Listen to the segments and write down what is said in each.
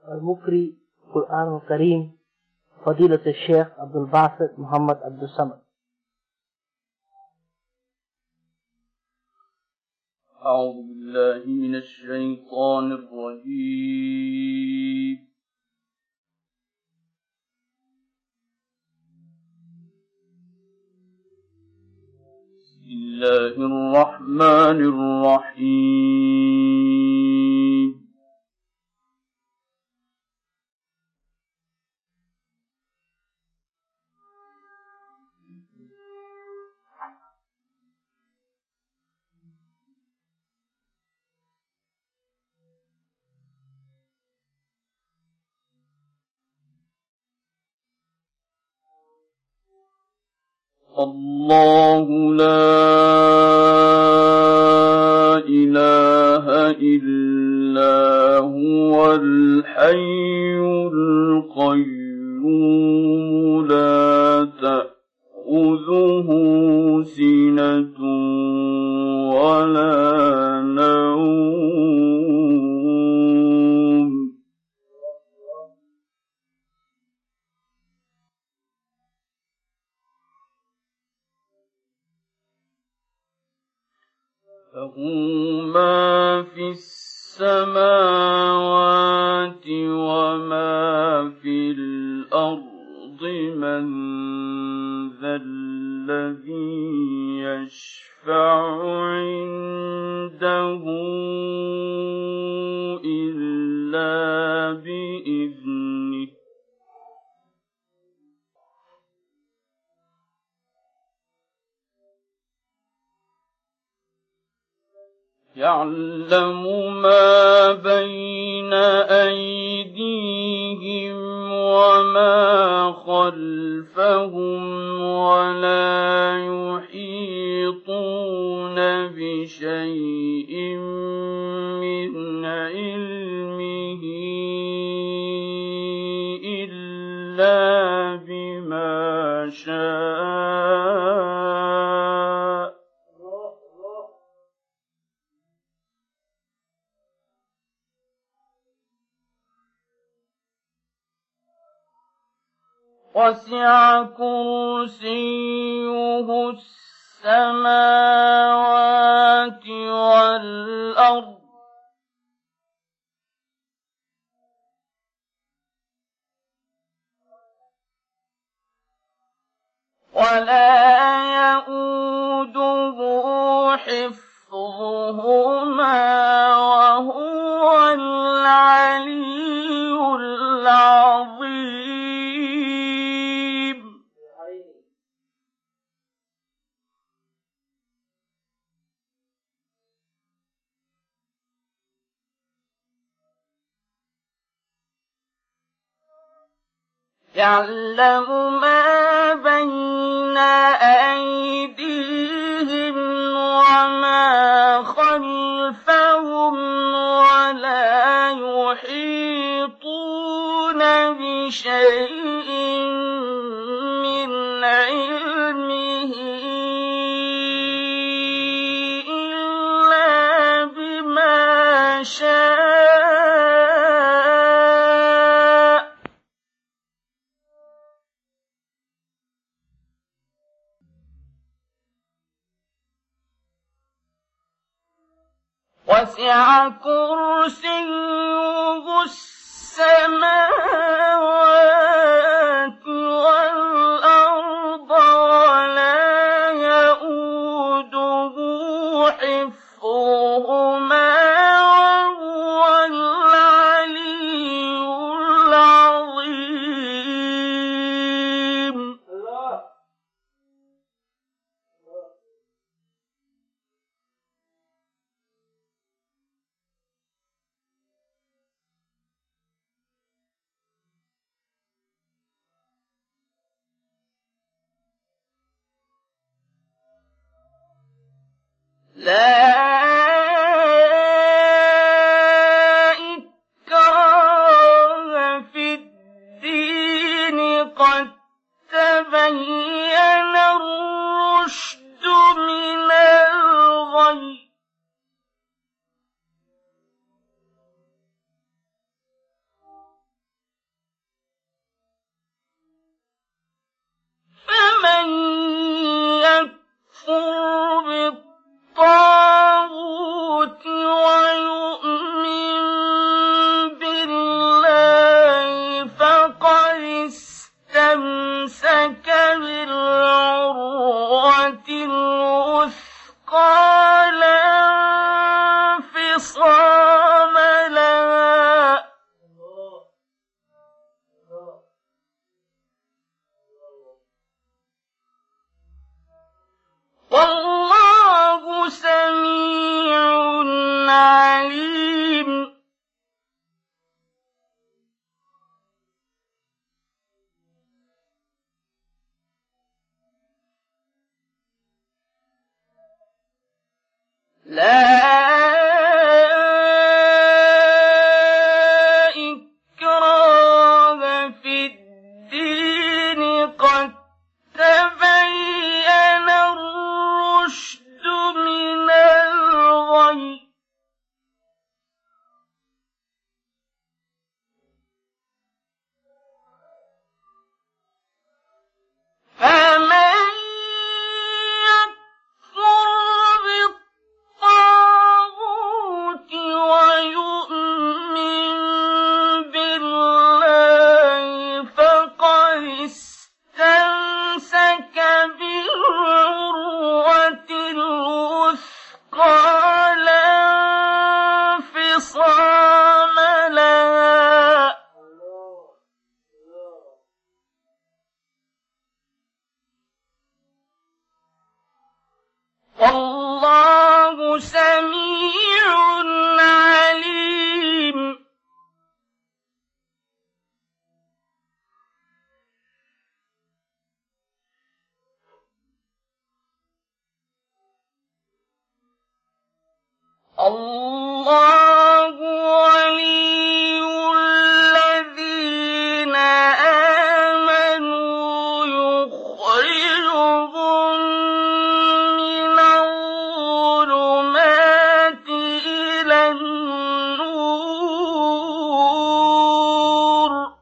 المقري القرآن الكريم فضيلة الشيخ عبد الباسط محمد عبد الصمد. أعوذ بالله من الشيطان الرجيم. بسم الله الرحمن الرحيم. الله لا إله إلا هو الحي القيوم لا تأخذه سنة ولا نوم له ما في السماوات وما في الأرض من ذا الذي يشفع عنده إلا بإذنه يعلم ما بين أيديهم وما خلفهم ولا يحيطون بشيء من علمه إلا بما شاء وسع كرسيه السماوات والأرض ولا يئوده حفظهما وهو العلي العظيم. يعلم ما بين أيديهم وما خلفهم ولا يحيطون بشيء من علمه إلا بما شاء وسع كرسيه السماوات والأرض ولا يئوده حفظهما وهو العلي العظيم. لا إكراه في الدين قد تبين الرشد من الغي لا إكراه في الدين قد تبين الرشد من الغي فمن يكفر بالطاغوت ويؤمن بالله فقد استمسك بالعروة الوثقى لا انفصام لها والله سميع عليم الله ولي الذين آمنوا يخرجهم من الظلمات إلى النور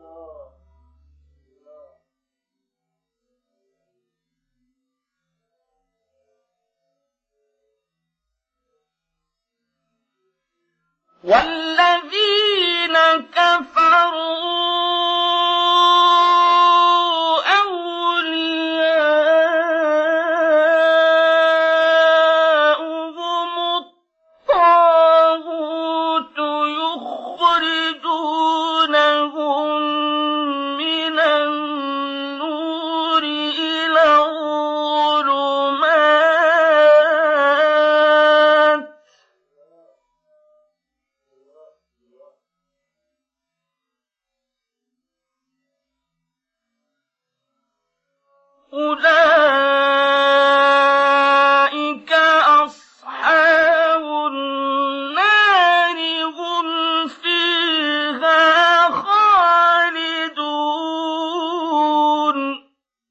والذين كفروا أولياؤهم الطاغوت يخرجونهم من النور إلى الظلمات أولئك أصحاب النار هم فيها خالدون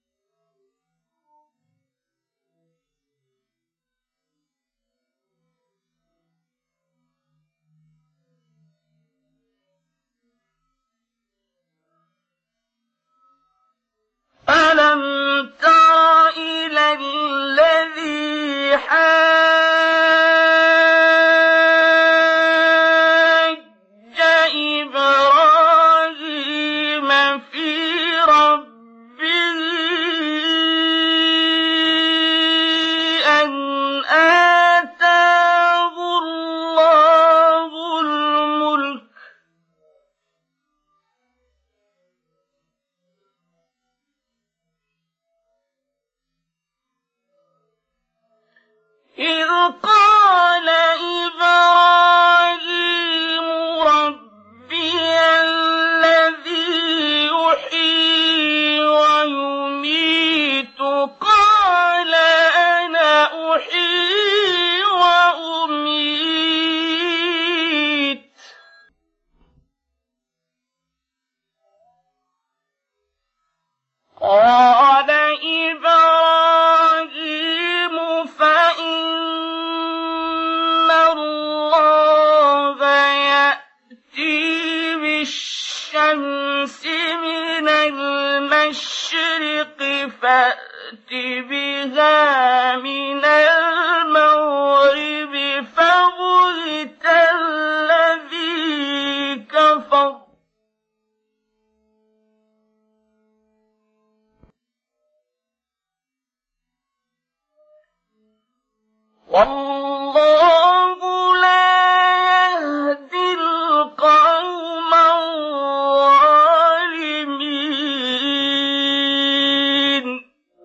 ألم تر إلى الذي حاج إبراهيم في ربه أن آتاه الله الملك إذ قال إبراهيم ربي الذي يحيي ويميت قال أنا أحيي وأميت قال إبراهيم فإن الله يأتي بالشمس من المشرق فأت بها من المغرب فبهت الذي كفر والله لا يهدي القوم الظالمين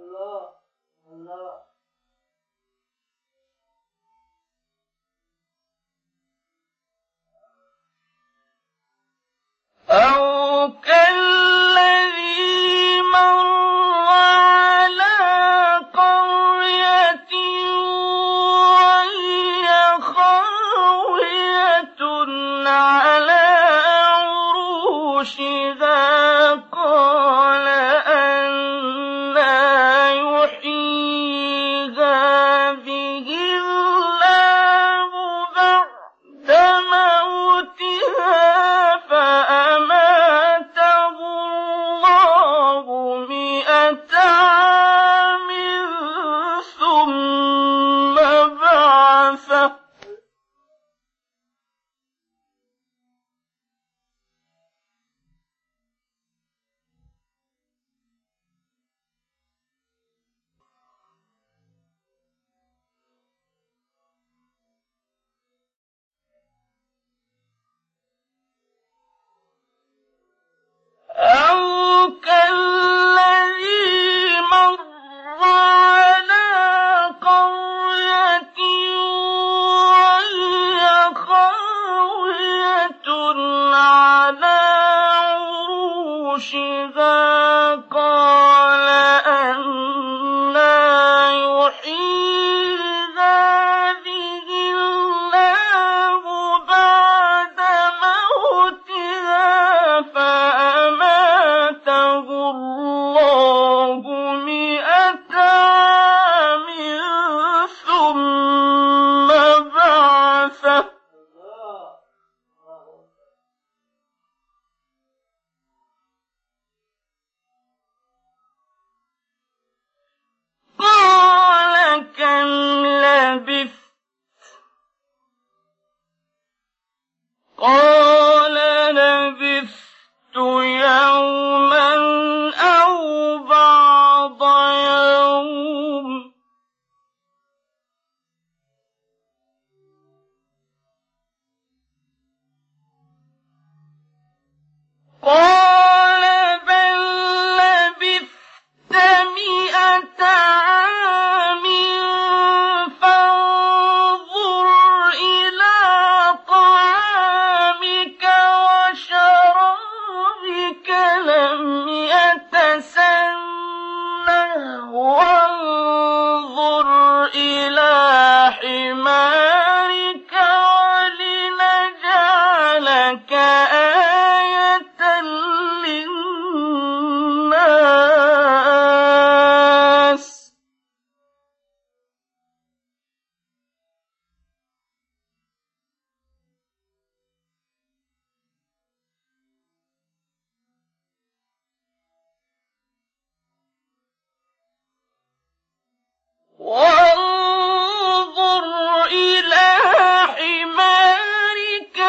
قال بل لبثت 100 عام فانظر إلى طعامك وشرابك لم يتسنه وانظر إلى حمارك ولنجعلك آية للناس وانظر إلى حمارك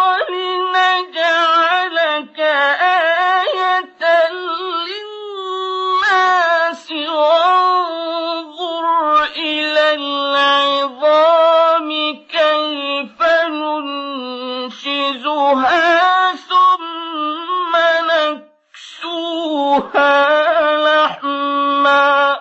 ولنجعلك آية للناس وانظر إلى العظام كيف ننشزها ثم نكسوها لحما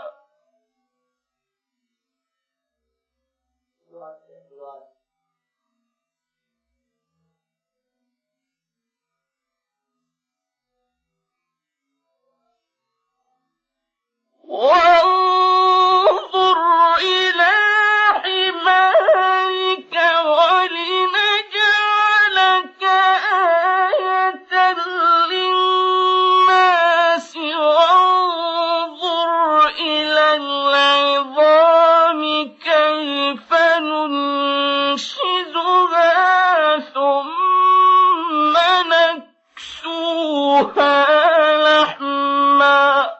وانظر إلى حمارك ولنجعلك آية للناس وانظر إلى العظام كيف ننشزها ثم نكسوها لحما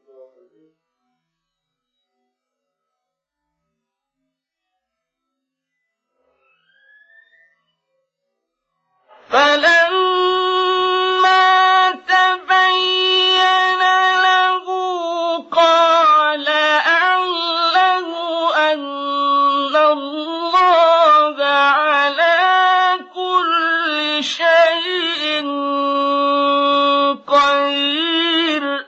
فلما تبين له قال أعلم أن الله على كل شيء قدير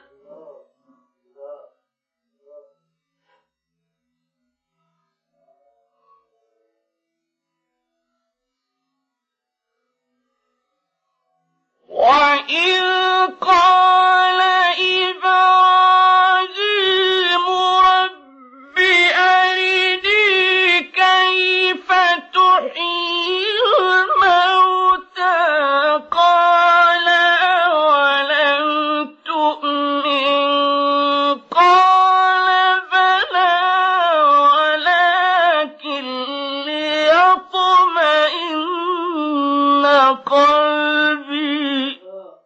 وإذ قال إبراهيم رب أرني كيف تحيي الموتى قال أولم تؤمن قال بلى ولكن ليطمئن قلبي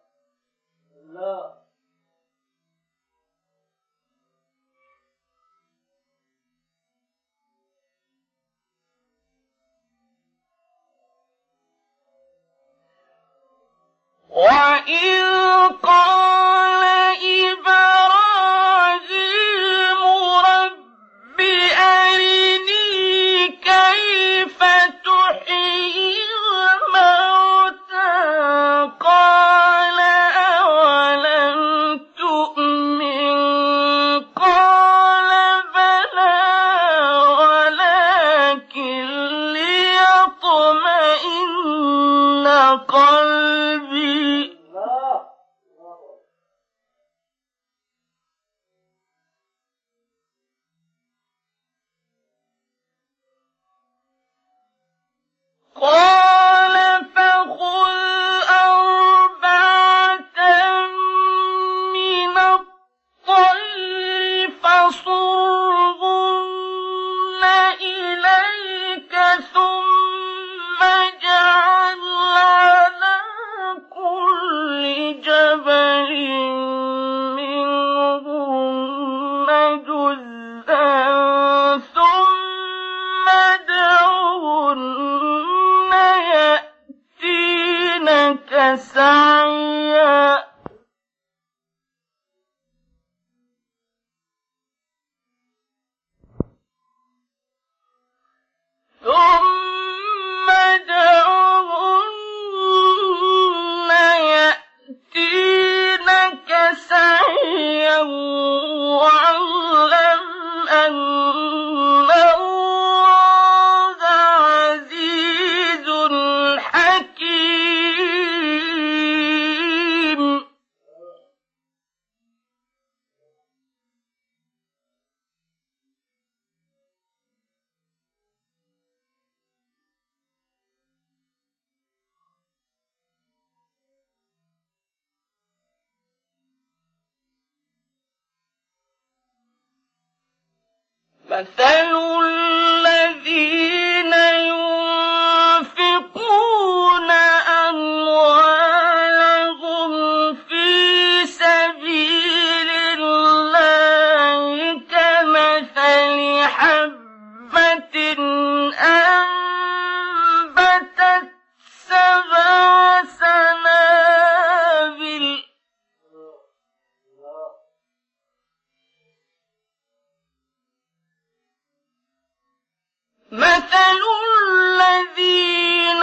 وإذ قال إبراهيم رب أرني كيف تحيي الموتى قال أولم تؤمن قال بلى ولكن ليطمئن قلبي قال فخذ 4 من الطير فصرهن إليك ثم اجعل على كل جبل منهن جزءا ثم ادعهن يأتينك سعيا ثم ادعهن يأتينك مثل الذين ينفقون أموالهم في سبيل الله كمثل حبة أنبتت 7 سنابل مثل الذين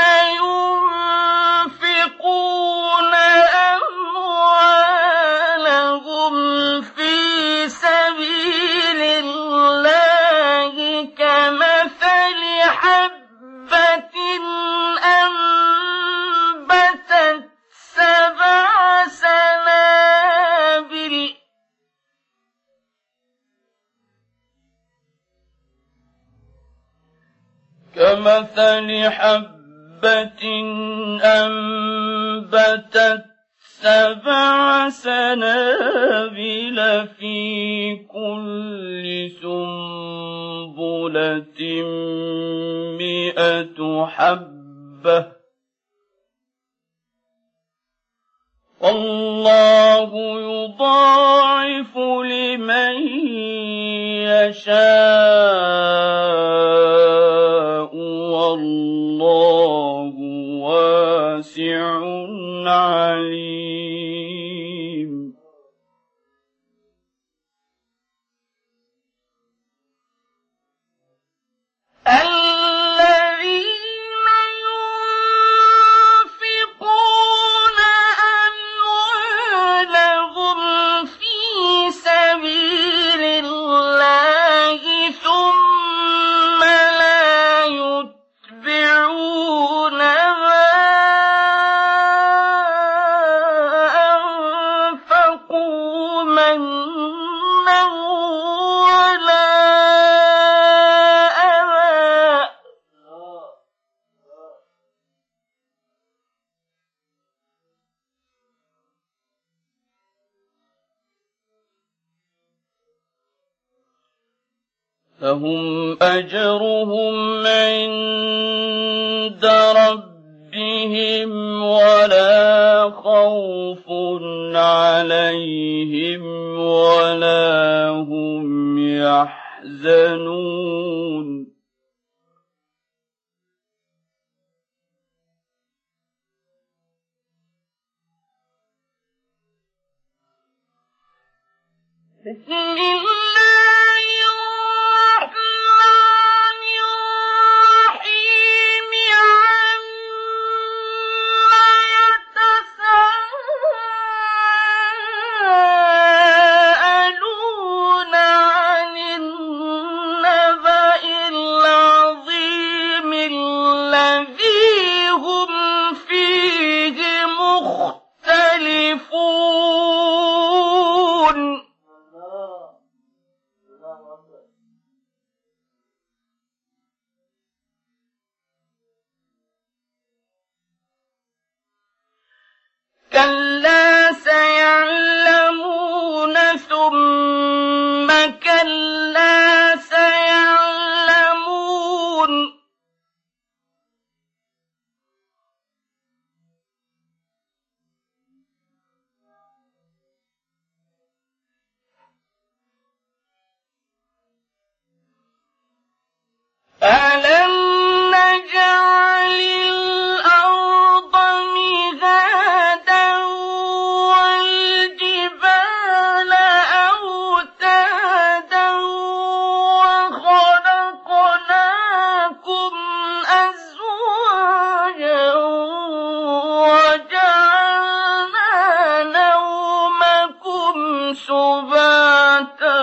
ينفقون أموالهم في سبيل الله كمثل حبة أنبتت 7 سنابل كمثل حبة أنبتت 7 سنابل في كل سنبلة 100 حبة والله يضاعف لمن يشاء والله واسع عليم. الذين ينفقون أموالهم في سبيل الله ثم لا يتبعون ما أنفقوا منا ولا أذى لهم أجرهم عند ربهم ولا خوف عليهم ولا هم يحزنون. بسم الله الرحمن الرحيم عما يتساءلون عن النبأ العظيم الذي هم فيه مختلفون. كلا سيعلمون ثم كلا سيعلمون ألم نجعل الأرض مهادا والجبال أوتادا وخلقناكم أزواجا وجعلنا نومكم سباتا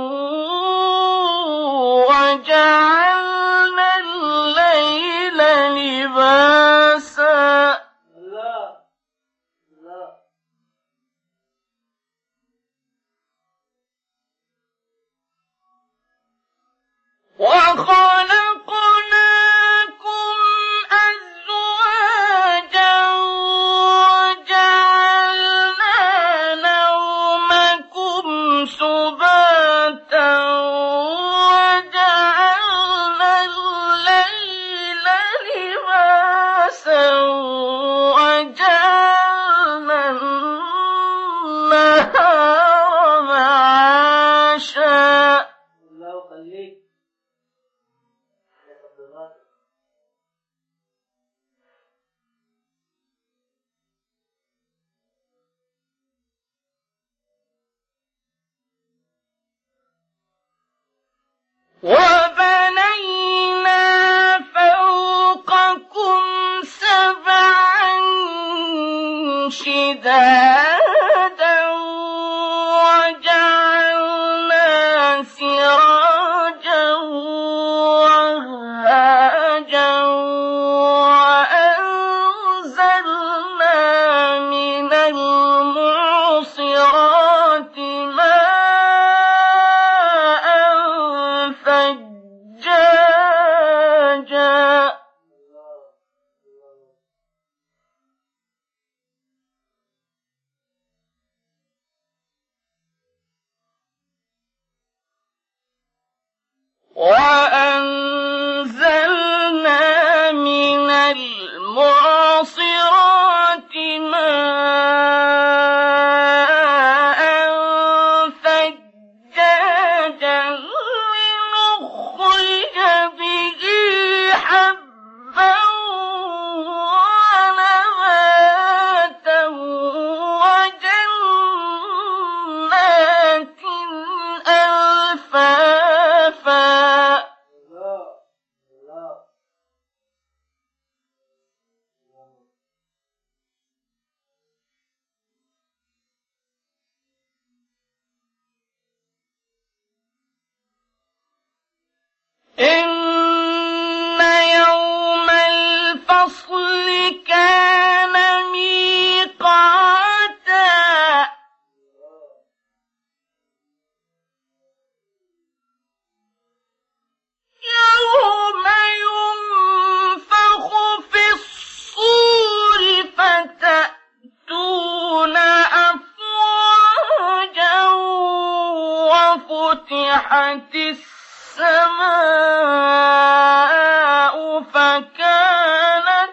وجعلنا الليل لباسا وخلقناكم أزواجا وجعلنا نومكم سباتا وجعلنا وبنينا فوقكم سبعا شدادا وجعلنا سراجا وهاجا وأنزلنا من المعصرات ماء ثجاجا وأنزلنا من المعصرات ماء ثجاجا لنخرج به حبا ونباتا وجنات ألفافا إن يوم الفصل كان ميقاتا يوم ينفخ في الصور فتأتون أفواجا وفتحت السماء فكانت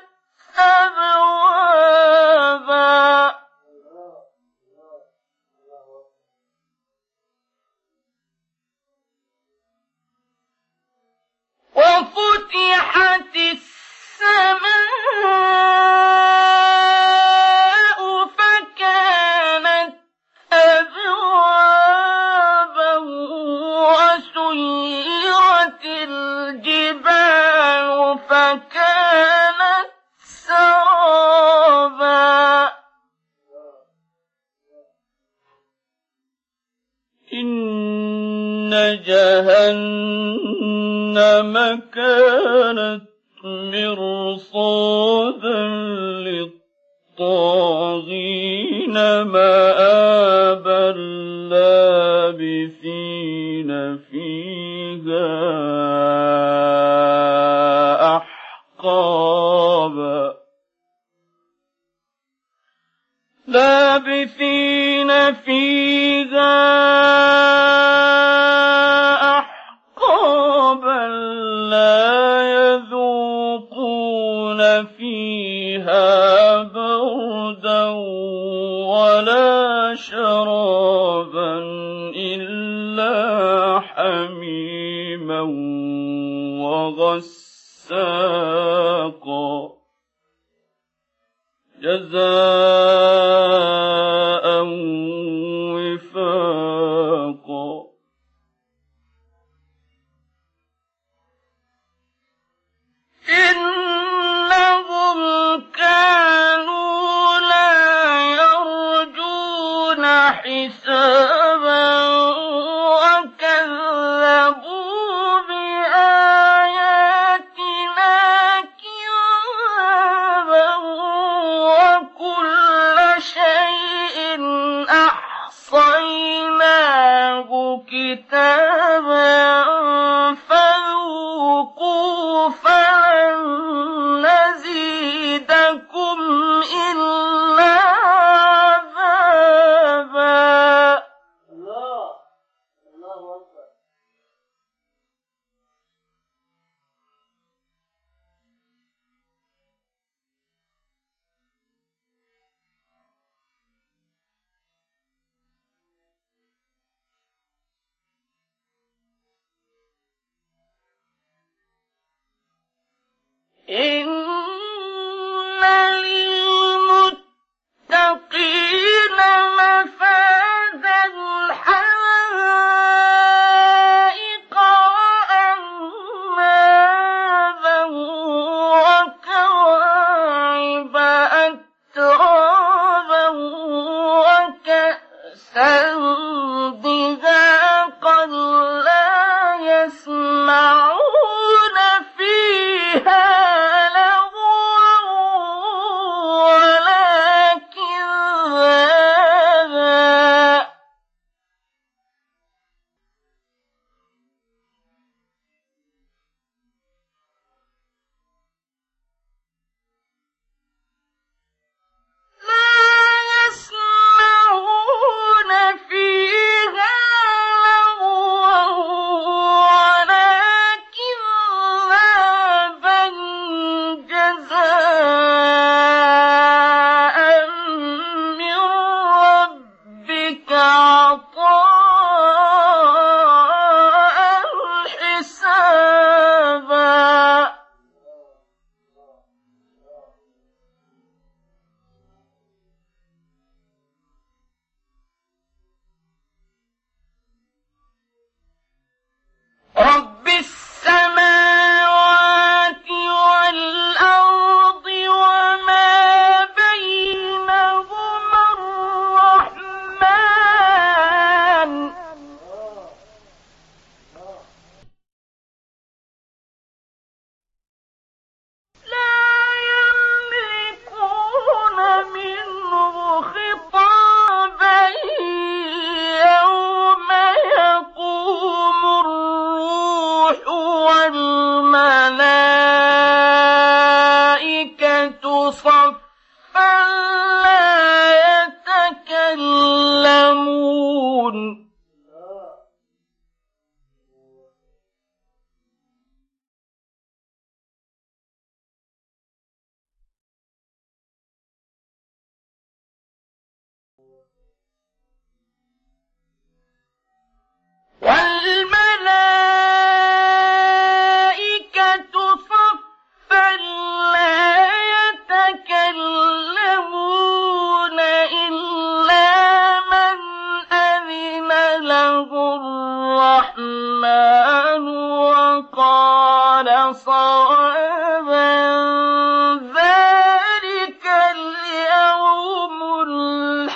أبوابا وفتحت السماء فكانت أبوابا وسيرت الجبال فكانت سرابا إن جهنم كانت مرصادا للطاغين مآبا لابثين فيها أحقابا لابثين فيها أحقابا لا يذوقون فيها بردا ولا شرابا إلا حميما وغساقا جزاء وفاقا إنهم كانوا لا يرجون حسابا وكذبوا بآياتنا كذابا وكل شيء أحصيناه كتابا فذوقوا فلن نزيدكم إلا عذابا الله أكبر إن للمتقين مفازا حدائق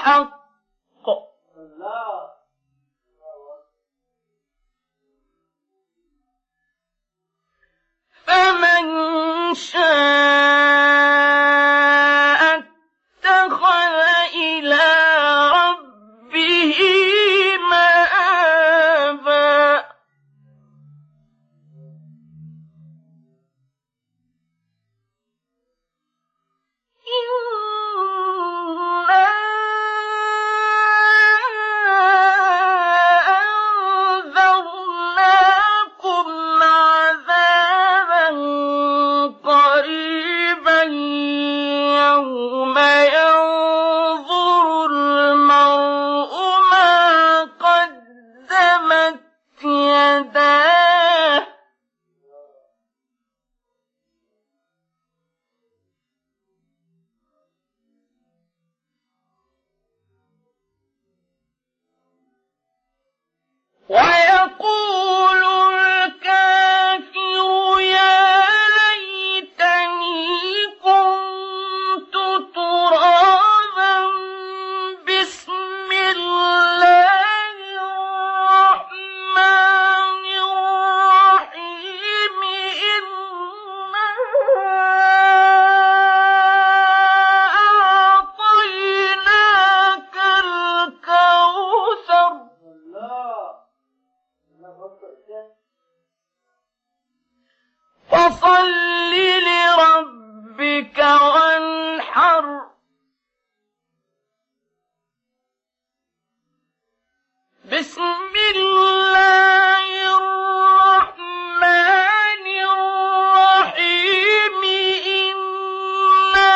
الحق فمن شاء اتخذ إلى ربه مآبا ويقول الكافر يا ليتني كنت ترابا بسم الله الرحمن الرحيم إنا أعطيناك الكوثر فصل لربك وانحر بسم الله الرحمن الرحيم إنا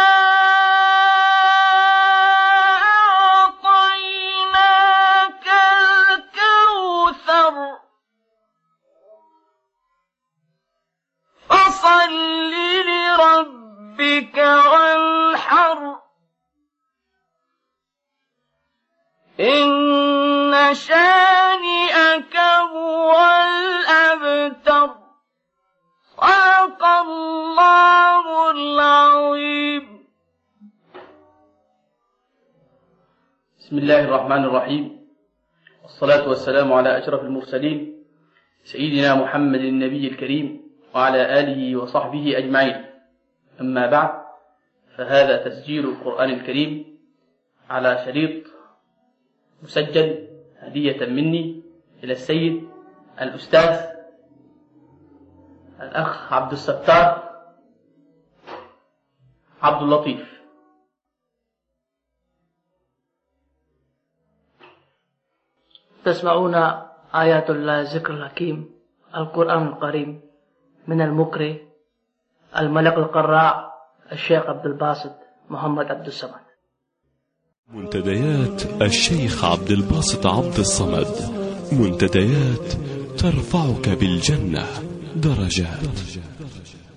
أعطيناك الكوثر فصل لربك وانحر إن شانئك هو الأبتر صدق الله العظيم. بسم الله الرحمن الرحيم، والصلاة والسلام على أشرف المرسلين سيدنا محمد النبي الكريم وعلى آله وصحبه أجمعين. أما بعد، فهذا تسجيل القرآن الكريم على شريط مسجل هدية مني إلى السيد الأستاذ الأخ عبد الستار عبد اللطيف. تسمعون آيات الله ذكر الحكيم القرآن الكريم من المقرئ الملك القراء الشيخ عبد الباسط محمد عبد الصمد. منتديات الشيخ عبد الباسط عبد الصمد، منتديات ترفعك بالجنة درجات.